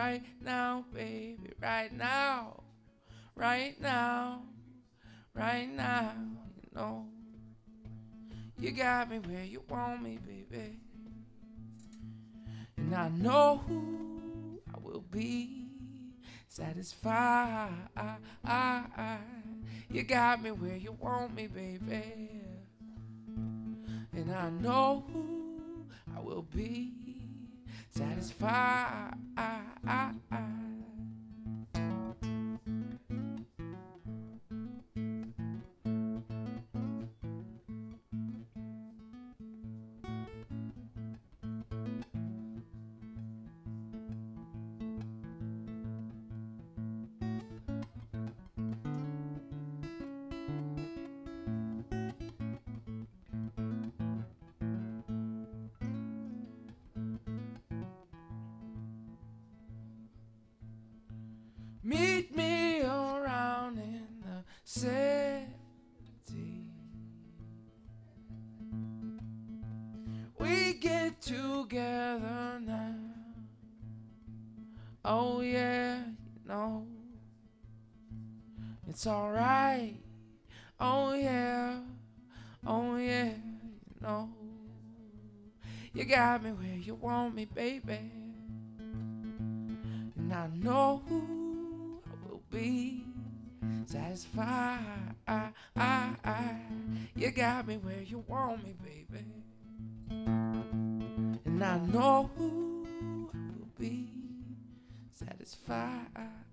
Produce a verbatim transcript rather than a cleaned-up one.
right now, baby, right now, right now, right now. You know, you got me where you want me, baby. And I know I will be satisfied. You got me where you want me, baby. And I know I will be satisfied. Meet me around in the city. We get together now. Oh yeah, you know it's alright. Oh yeah, oh yeah, you know you got me where you want me, baby. And I know I will be satisfied. You got me where you want me, baby. And I know I will be satisfied.